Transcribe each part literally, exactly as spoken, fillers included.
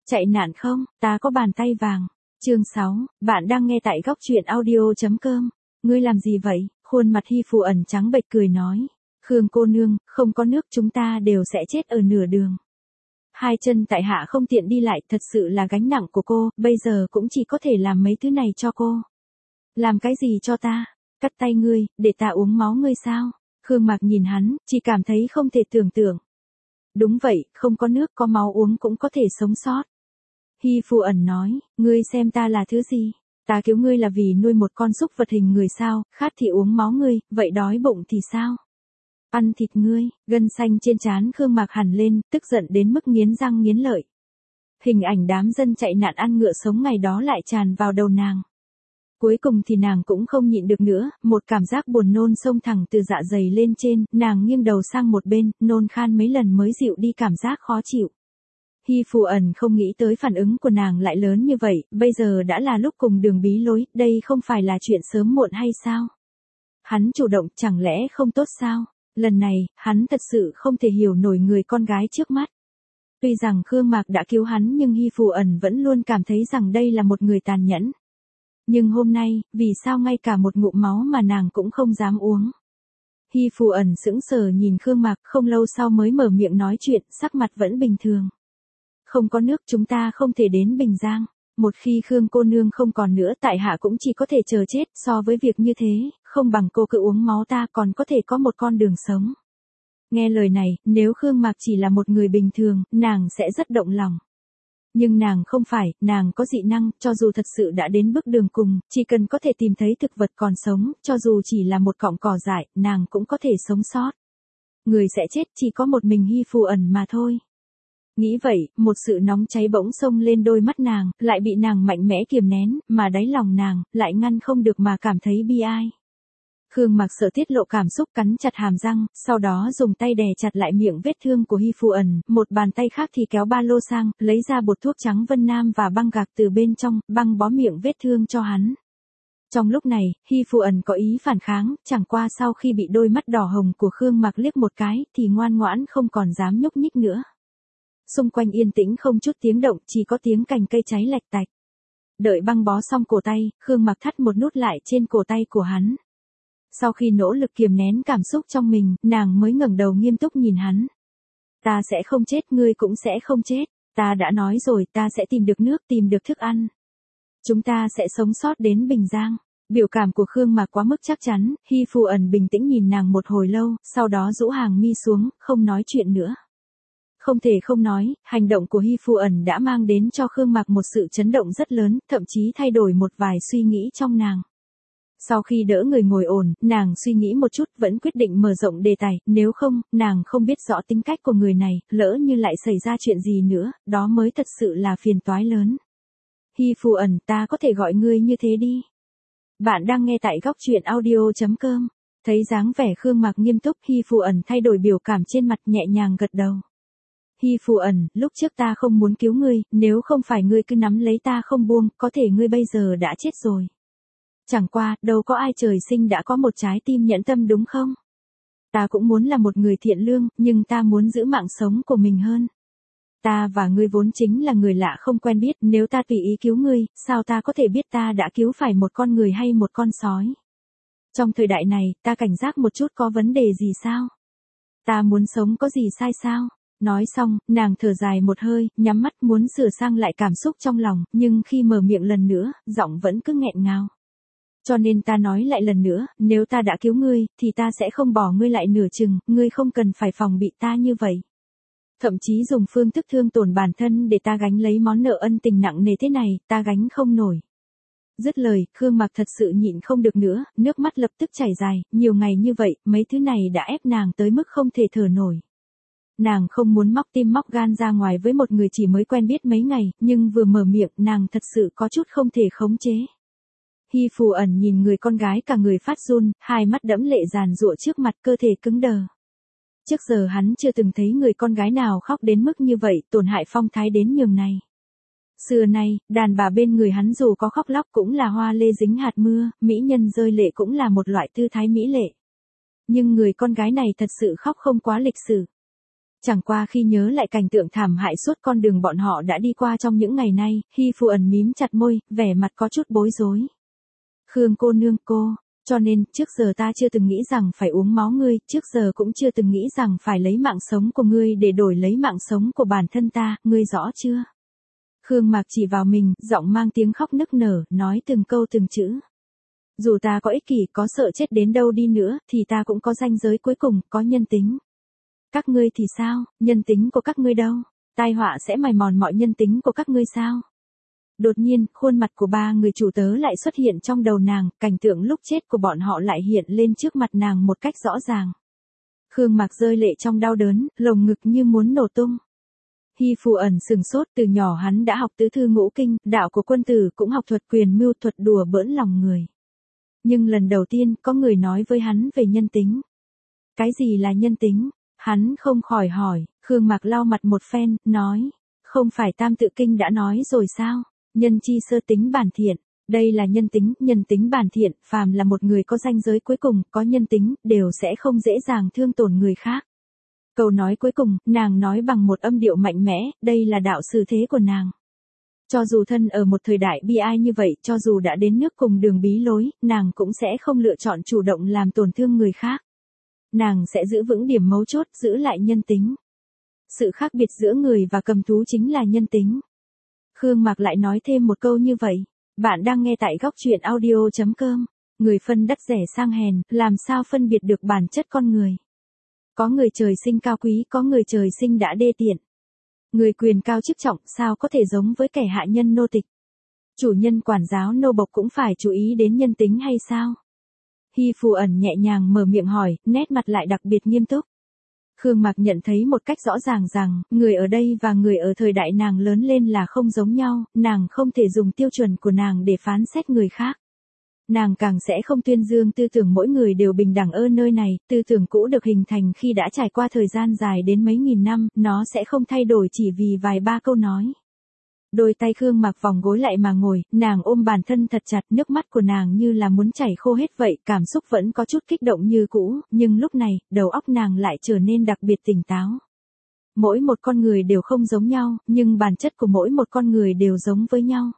Chạy nạn không, ta có bàn tay vàng. Chương sáu, bạn đang nghe tại góc truyện audio.com. Ngươi làm gì vậy? Khuôn mặt Hy Phù ẩn trắng bệch cười nói. Khương cô nương, không có nước chúng ta đều sẽ chết ở nửa đường. Hai chân tại hạ không tiện đi lại, thật sự là gánh nặng của cô, bây giờ cũng chỉ có thể làm mấy thứ này cho cô. Làm cái gì cho ta? Cắt tay ngươi, để ta uống máu ngươi sao? Khương Mạc nhìn hắn, chỉ cảm thấy không thể tưởng tượng. Đúng vậy, không có nước có máu uống cũng có thể sống sót. Hy Phù ẩn nói, ngươi xem ta là thứ gì? Ta cứu ngươi là vì nuôi một con súc vật hình người sao, khát thì uống máu ngươi, vậy đói bụng thì sao? Ăn thịt ngươi, gân xanh trên trán Khương Mạc hẳn lên, tức giận đến mức nghiến răng nghiến lợi. Hình ảnh đám dân chạy nạn ăn ngựa sống ngày đó lại tràn vào đầu nàng. Cuối cùng thì nàng cũng không nhịn được nữa, một cảm giác buồn nôn xông thẳng từ dạ dày lên trên, nàng nghiêng đầu sang một bên, nôn khan mấy lần mới dịu đi cảm giác khó chịu. Hy Phù ẩn không nghĩ tới phản ứng của nàng lại lớn như vậy, bây giờ đã là lúc cùng đường bí lối, đây không phải là chuyện sớm muộn hay sao? Hắn chủ động chẳng lẽ không tốt sao? Lần này, hắn thật sự không thể hiểu nổi người con gái trước mắt. Tuy rằng Khương Mạc đã cứu hắn nhưng Hy Phù ẩn vẫn luôn cảm thấy rằng đây là một người tàn nhẫn. Nhưng hôm nay, vì sao ngay cả một ngụm máu mà nàng cũng không dám uống? Hy Phù ẩn sững sờ nhìn Khương Mạc, không lâu sau mới mở miệng nói chuyện, sắc mặt vẫn bình thường. Không có nước chúng ta không thể đến Bình Giang. Một khi Khương cô nương không còn nữa tại hạ cũng chỉ có thể chờ chết, so với việc như thế, không bằng cô cứ uống máu ta còn có thể có một con đường sống. Nghe lời này, nếu Khương Mạc chỉ là một người bình thường, nàng sẽ rất động lòng. Nhưng nàng không phải, nàng có dị năng, cho dù thật sự đã đến bước đường cùng, chỉ cần có thể tìm thấy thực vật còn sống, cho dù chỉ là một cọng cỏ dại, nàng cũng có thể sống sót. Người sẽ chết chỉ có một mình Hy Phù ẩn mà thôi. Nghĩ vậy, một sự nóng cháy bỗng xông lên đôi mắt nàng, lại bị nàng mạnh mẽ kiềm nén, mà đáy lòng nàng, lại ngăn không được mà cảm thấy bi ai. Khương Mạc sợ tiết lộ cảm xúc cắn chặt hàm răng, sau đó dùng tay đè chặt lại miệng vết thương của Hy Phù ẩn, một bàn tay khác thì kéo ba lô sang, lấy ra bột thuốc trắng Vân Nam và băng gạc từ bên trong, băng bó miệng vết thương cho hắn. Trong lúc này, Hy Phù ẩn có ý phản kháng, chẳng qua sau khi bị đôi mắt đỏ hồng của Khương Mạc liếc một cái, thì ngoan ngoãn không còn dám nhúc nhích nữa. Xung quanh yên tĩnh không chút tiếng động, chỉ có tiếng cành cây cháy lạch tạch. Đợi băng bó xong cổ tay, Khương Mạc thắt một nút lại trên cổ tay của hắn. Sau khi nỗ lực kiềm nén cảm xúc trong mình, nàng mới ngẩng đầu nghiêm túc nhìn hắn. Ta sẽ không chết, ngươi cũng sẽ không chết. Ta đã nói rồi, ta sẽ tìm được nước, tìm được thức ăn. Chúng ta sẽ sống sót đến Bình Giang. Biểu cảm của Khương Mạc quá mức chắc chắn, Hy Phù ẩn bình tĩnh nhìn nàng một hồi lâu, sau đó rũ hàng mi xuống, không nói chuyện nữa. Không thể không nói, hành động của Hy Phù ẩn đã mang đến cho Khương Mạc một sự chấn động rất lớn, thậm chí thay đổi một vài suy nghĩ trong nàng. Sau khi đỡ người ngồi ổn, nàng suy nghĩ một chút vẫn quyết định mở rộng đề tài, nếu không, nàng không biết rõ tính cách của người này, lỡ như lại xảy ra chuyện gì nữa, đó mới thật sự là phiền toái lớn. Hy Phù ẩn, ta có thể gọi ngươi như thế đi. Bạn đang nghe tại góc truyện audio.com. Thấy dáng vẻ Khương Mạc nghiêm túc, Hy Phù ẩn thay đổi biểu cảm trên mặt, nhẹ nhàng gật đầu. Hy Phù ẩn, lúc trước ta không muốn cứu ngươi, nếu không phải ngươi cứ nắm lấy ta không buông, có thể ngươi bây giờ đã chết rồi. Chẳng qua, đâu có ai trời sinh đã có một trái tim nhẫn tâm đúng không? Ta cũng muốn là một người thiện lương, nhưng ta muốn giữ mạng sống của mình hơn. Ta và ngươi vốn chính là người lạ không quen biết, nếu ta tùy ý cứu ngươi, sao ta có thể biết ta đã cứu phải một con người hay một con sói? Trong thời đại này, ta cảnh giác một chút có vấn đề gì sao? Ta muốn sống có gì sai sao? Nói xong, nàng thở dài một hơi, nhắm mắt muốn sửa sang lại cảm xúc trong lòng, nhưng khi mở miệng lần nữa, giọng vẫn cứ nghẹn ngào. Cho nên ta nói lại lần nữa, nếu ta đã cứu ngươi, thì ta sẽ không bỏ ngươi lại nửa chừng, ngươi không cần phải phòng bị ta như vậy. Thậm chí dùng phương thức thương tổn bản thân để ta gánh lấy món nợ ân tình nặng nề thế này, ta gánh không nổi. Dứt lời, Khương Mạc thật sự nhịn không được nữa, nước mắt lập tức chảy dài, nhiều ngày như vậy, mấy thứ này đã ép nàng tới mức không thể thở nổi. Nàng không muốn móc tim móc gan ra ngoài với một người chỉ mới quen biết mấy ngày, nhưng vừa mở miệng, nàng thật sự có chút không thể khống chế. Hy Phù ẩn nhìn người con gái cả người phát run, hai mắt đẫm lệ giàn giụa trước mặt, cơ thể cứng đờ. Trước giờ hắn chưa từng thấy người con gái nào khóc đến mức như vậy, tổn hại phong thái đến nhường này. Xưa nay, đàn bà bên người hắn dù có khóc lóc cũng là hoa lê dính hạt mưa, mỹ nhân rơi lệ cũng là một loại tư thái mỹ lệ. Nhưng người con gái này thật sự khóc không quá lịch sự. Chẳng qua khi nhớ lại cảnh tượng thảm hại suốt con đường bọn họ đã đi qua trong những ngày nay, Hy Phù ẩn mím chặt môi, vẻ mặt có chút bối rối. Khương cô nương cô, cho nên, trước giờ ta chưa từng nghĩ rằng phải uống máu ngươi, trước giờ cũng chưa từng nghĩ rằng phải lấy mạng sống của ngươi để đổi lấy mạng sống của bản thân ta, ngươi rõ chưa? Khương Mạc chỉ vào mình, giọng mang tiếng khóc nức nở, nói từng câu từng chữ. Dù ta có ích kỷ, có sợ chết đến đâu đi nữa, thì ta cũng có ranh giới cuối cùng, có nhân tính. Các ngươi thì sao, nhân tính của các ngươi đâu? Tai họa sẽ mài mòn mọi nhân tính của các ngươi sao? Đột nhiên, khuôn mặt của ba người chủ tớ lại xuất hiện trong đầu nàng, cảnh tượng lúc chết của bọn họ lại hiện lên trước mặt nàng một cách rõ ràng. Khương Mạc rơi lệ trong đau đớn, lồng ngực như muốn nổ tung. Hy Phù ẩn sừng sốt, từ nhỏ hắn đã học tứ thư ngũ kinh, đạo của quân tử, cũng học thuật quyền mưu, thuật đùa bỡn lòng người. Nhưng lần đầu tiên, có người nói với hắn về nhân tính. Cái gì là nhân tính? Hắn không khỏi hỏi. Khương Mạc lau mặt một phen, nói. Không phải Tam Tự Kinh đã nói rồi sao? Nhân chi sơ tính bản thiện. Đây là nhân tính, nhân tính bản thiện, phàm là một người có ranh giới cuối cùng, có nhân tính, đều sẽ không dễ dàng thương tổn người khác. Câu nói cuối cùng, nàng nói bằng một âm điệu mạnh mẽ, đây là đạo xử thế của nàng. Cho dù thân ở một thời đại bi ai như vậy, cho dù đã đến nước cùng đường bí lối, nàng cũng sẽ không lựa chọn chủ động làm tổn thương người khác. Nàng sẽ giữ vững điểm mấu chốt, giữ lại nhân tính. Sự khác biệt giữa người và cầm thú chính là nhân tính. Khương Mạc lại nói thêm một câu như vậy. Bạn đang nghe tại góc truyện audio chấm com. Người phân đắt rẻ sang hèn, làm sao phân biệt được bản chất con người. Có người trời sinh cao quý, có người trời sinh đã đê tiện. Người quyền cao chức trọng sao có thể giống với kẻ hạ nhân nô tịch. Chủ nhân quản giáo nô bộc cũng phải chú ý đến nhân tính hay sao? Hy Phù ẩn nhẹ nhàng mở miệng hỏi, nét mặt lại đặc biệt nghiêm túc. Khương Mạc nhận thấy một cách rõ ràng rằng, người ở đây và người ở thời đại nàng lớn lên là không giống nhau, nàng không thể dùng tiêu chuẩn của nàng để phán xét người khác. Nàng càng sẽ không tuyên dương tư tưởng mỗi người đều bình đẳng ở nơi này, tư tưởng cũ được hình thành khi đã trải qua thời gian dài đến mấy nghìn năm, nó sẽ không thay đổi chỉ vì vài ba câu nói. Đôi tay Khương Mạc vòng gối lại mà ngồi, nàng ôm bản thân thật chặt, nước mắt của nàng như là muốn chảy khô hết vậy, cảm xúc vẫn có chút kích động như cũ, nhưng lúc này, đầu óc nàng lại trở nên đặc biệt tỉnh táo. Mỗi một con người đều không giống nhau, nhưng bản chất của mỗi một con người đều giống với nhau.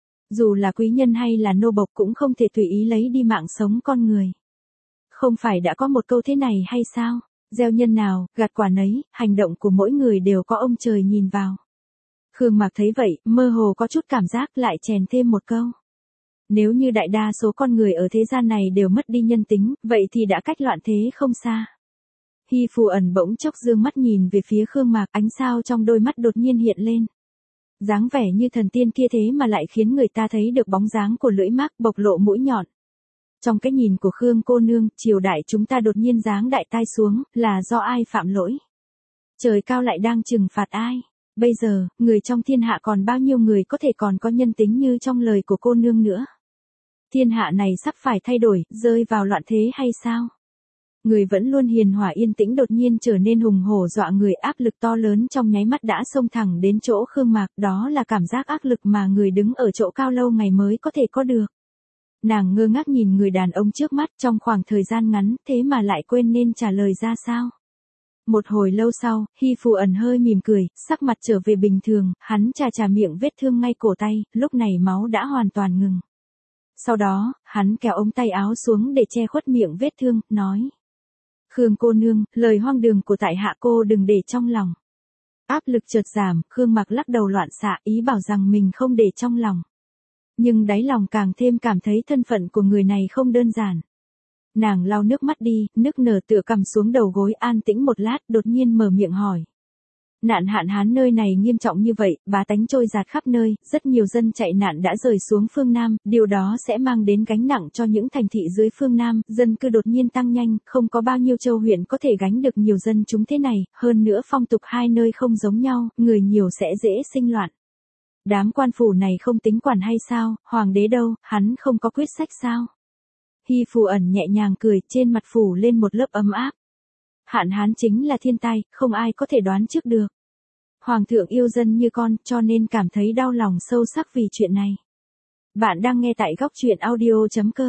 Dù là quý nhân hay là nô bộc cũng không thể tùy ý lấy đi mạng sống con người. Không phải đã có một câu thế này hay sao? Gieo nhân nào, gặt quả nấy, hành động của mỗi người đều có ông trời nhìn vào. Khương Mạc thấy vậy, mơ hồ có chút cảm giác, lại chèn thêm một câu. Nếu như đại đa số con người ở thế gian này đều mất đi nhân tính, vậy thì đã cách loạn thế không xa. Hy Phù ẩn bỗng chốc dương mắt nhìn về phía Khương Mạc, ánh sao trong đôi mắt đột nhiên hiện lên. Dáng vẻ như thần tiên kia thế mà lại khiến người ta thấy được bóng dáng của lưỡi mác bộc lộ mũi nhọn. Trong cái nhìn của Khương cô nương, triều đại chúng ta đột nhiên giáng đại tai xuống, là do ai phạm lỗi? Trời cao lại đang trừng phạt ai? Bây giờ, người trong thiên hạ còn bao nhiêu người có thể còn có nhân tính như trong lời của cô nương nữa? Thiên hạ này sắp phải thay đổi, rơi vào loạn thế hay sao? Người vẫn luôn hiền hòa yên tĩnh đột nhiên trở nên hùng hổ dọa người, áp lực to lớn trong nháy mắt đã xông thẳng đến chỗ Khương Mạc, đó là cảm giác áp lực mà người đứng ở chỗ cao lâu ngày mới có thể có được. Nàng ngơ ngác nhìn người đàn ông trước mắt trong khoảng thời gian ngắn, thế mà lại quên nên trả lời ra sao. Một hồi lâu sau, Hy Phù ẩn hơi mỉm cười, sắc mặt trở về bình thường, hắn chà chà miệng vết thương ngay cổ tay, lúc này máu đã hoàn toàn ngừng. Sau đó, hắn kéo ống tay áo xuống để che khuất miệng vết thương, nói. Khương cô nương, lời hoang đường của tại hạ cô đừng để trong lòng. Áp lực chợt giảm, Khương Mạc lắc đầu loạn xạ, ý bảo rằng mình không để trong lòng. Nhưng đáy lòng càng thêm cảm thấy thân phận của người này không đơn giản. Nàng lau nước mắt đi, nức nở tựa cằm xuống đầu gối, an tĩnh một lát, đột nhiên mở miệng hỏi. Nạn hạn hán nơi này nghiêm trọng như vậy, bá tánh trôi dạt khắp nơi, rất nhiều dân chạy nạn đã rời xuống phương Nam, điều đó sẽ mang đến gánh nặng cho những thành thị dưới phương Nam, dân cư đột nhiên tăng nhanh, không có bao nhiêu châu huyện có thể gánh được nhiều dân chúng thế này, hơn nữa phong tục hai nơi không giống nhau, người nhiều sẽ dễ sinh loạn. Đám quan phủ này không tính quản hay sao, hoàng đế đâu, hắn không có quyết sách sao? Hy Phù ẩn nhẹ nhàng cười, trên mặt phủ lên một lớp ấm áp. Hạn hán chính là thiên tai, không ai có thể đoán trước được. Hoàng thượng yêu dân như con, cho nên cảm thấy đau lòng sâu sắc vì chuyện này. Bạn đang nghe tại góc truyện audio chấm com.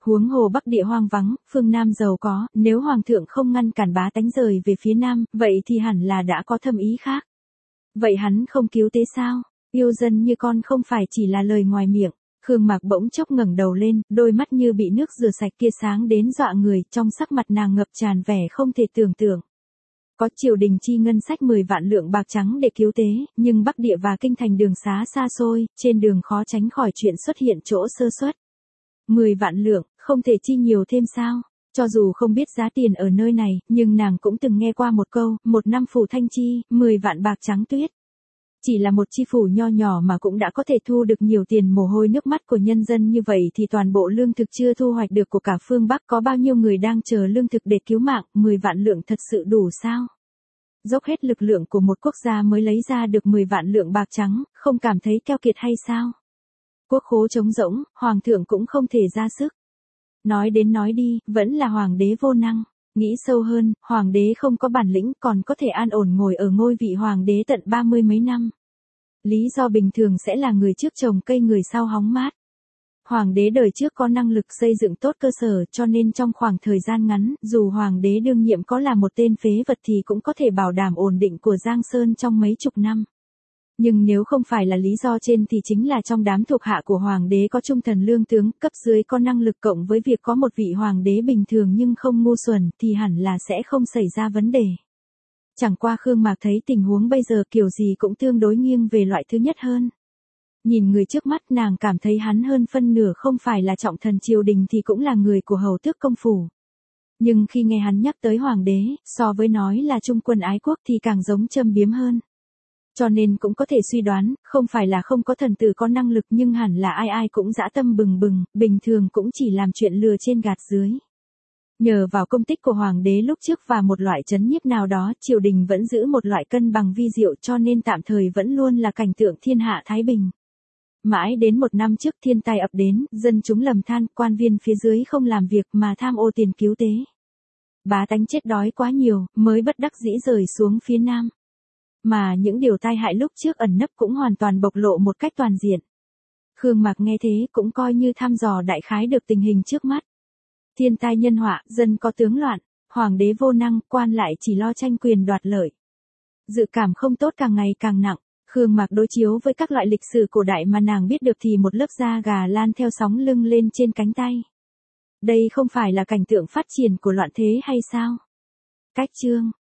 Huống hồ Bắc địa hoang vắng, phương Nam giàu có, nếu Hoàng thượng không ngăn cản bá tánh rời về phía Nam, vậy thì hẳn là đã có thâm ý khác. Vậy hắn không cứu tế sao? Yêu dân như con không phải chỉ là lời ngoài miệng. Khương Mạc bỗng chốc ngẩng đầu lên, đôi mắt như bị nước rửa sạch kia sáng đến dọa người, trong sắc mặt nàng ngập tràn vẻ không thể tưởng tượng. Có triều đình chi ngân sách mười vạn lượng bạc trắng để cứu tế, nhưng Bắc địa và kinh thành đường xá xa xôi, trên đường khó tránh khỏi chuyện xuất hiện chỗ sơ suất. mười vạn lượng, không thể chi nhiều thêm sao? Cho dù không biết giá tiền ở nơi này, nhưng nàng cũng từng nghe qua một câu, một năm phủ thanh chi, mười vạn bạc trắng tuyết. Chỉ là một chi phủ nho nhỏ mà cũng đã có thể thu được nhiều tiền mồ hôi nước mắt của nhân dân như vậy thì toàn bộ lương thực chưa thu hoạch được của cả phương Bắc có bao nhiêu người đang chờ lương thực để cứu mạng, mười vạn lượng thật sự đủ sao? Dốc hết lực lượng của một quốc gia mới lấy ra được mười vạn lượng bạc trắng, không cảm thấy keo kiệt hay sao? Quốc khố trống rỗng, hoàng thượng cũng không thể ra sức. Nói đến nói đi, vẫn là hoàng đế vô năng. Nghĩ sâu hơn, hoàng đế không có bản lĩnh còn có thể an ổn ngồi ở ngôi vị hoàng đế tận ba mươi mấy năm. Lý do bình thường sẽ là người trước trồng cây người sau hóng mát. Hoàng đế đời trước có năng lực xây dựng tốt cơ sở cho nên trong khoảng thời gian ngắn, dù hoàng đế đương nhiệm có là một tên phế vật thì cũng có thể bảo đảm ổn định của Giang Sơn trong mấy chục năm. Nhưng nếu không phải là lý do trên thì chính là trong đám thuộc hạ của hoàng đế có trung thần lương tướng, cấp dưới có năng lực cộng với việc có một vị hoàng đế bình thường nhưng không ngu xuẩn thì hẳn là sẽ không xảy ra vấn đề. Chẳng qua Khương Mạc thấy tình huống bây giờ kiểu gì cũng tương đối nghiêng về loại thứ nhất hơn. Nhìn người trước mắt nàng cảm thấy hắn hơn phân nửa không phải là trọng thần triều đình thì cũng là người của hầu tước công phủ. Nhưng khi nghe hắn nhắc tới hoàng đế, so với nói là trung quân ái quốc thì càng giống châm biếm hơn. Cho nên cũng có thể suy đoán, không phải là không có thần tử có năng lực nhưng hẳn là ai ai cũng dã tâm bừng bừng, bình thường cũng chỉ làm chuyện lừa trên gạt dưới. Nhờ vào công tích của hoàng đế lúc trước và một loại trấn nhiếp nào đó, triều đình vẫn giữ một loại cân bằng vi diệu cho nên tạm thời vẫn luôn là cảnh tượng thiên hạ thái bình. Mãi đến một năm trước thiên tai ập đến, dân chúng lầm than, quan viên phía dưới không làm việc mà tham ô tiền cứu tế. Bá tánh chết đói quá nhiều, mới bất đắc dĩ rời xuống phía nam. Mà những điều tai hại lúc trước ẩn nấp cũng hoàn toàn bộc lộ một cách toàn diện. Khương Mạc nghe thế cũng coi như thăm dò đại khái được tình hình trước mắt. Thiên tai nhân họa, dân có tướng loạn, hoàng đế vô năng, quan lại chỉ lo tranh quyền đoạt lợi. Dự cảm không tốt càng ngày càng nặng, Khương Mạc đối chiếu với các loại lịch sử cổ đại mà nàng biết được thì một lớp da gà lan theo sóng lưng lên trên cánh tay. Đây không phải là cảnh tượng phát triển của loạn thế hay sao? Cách chương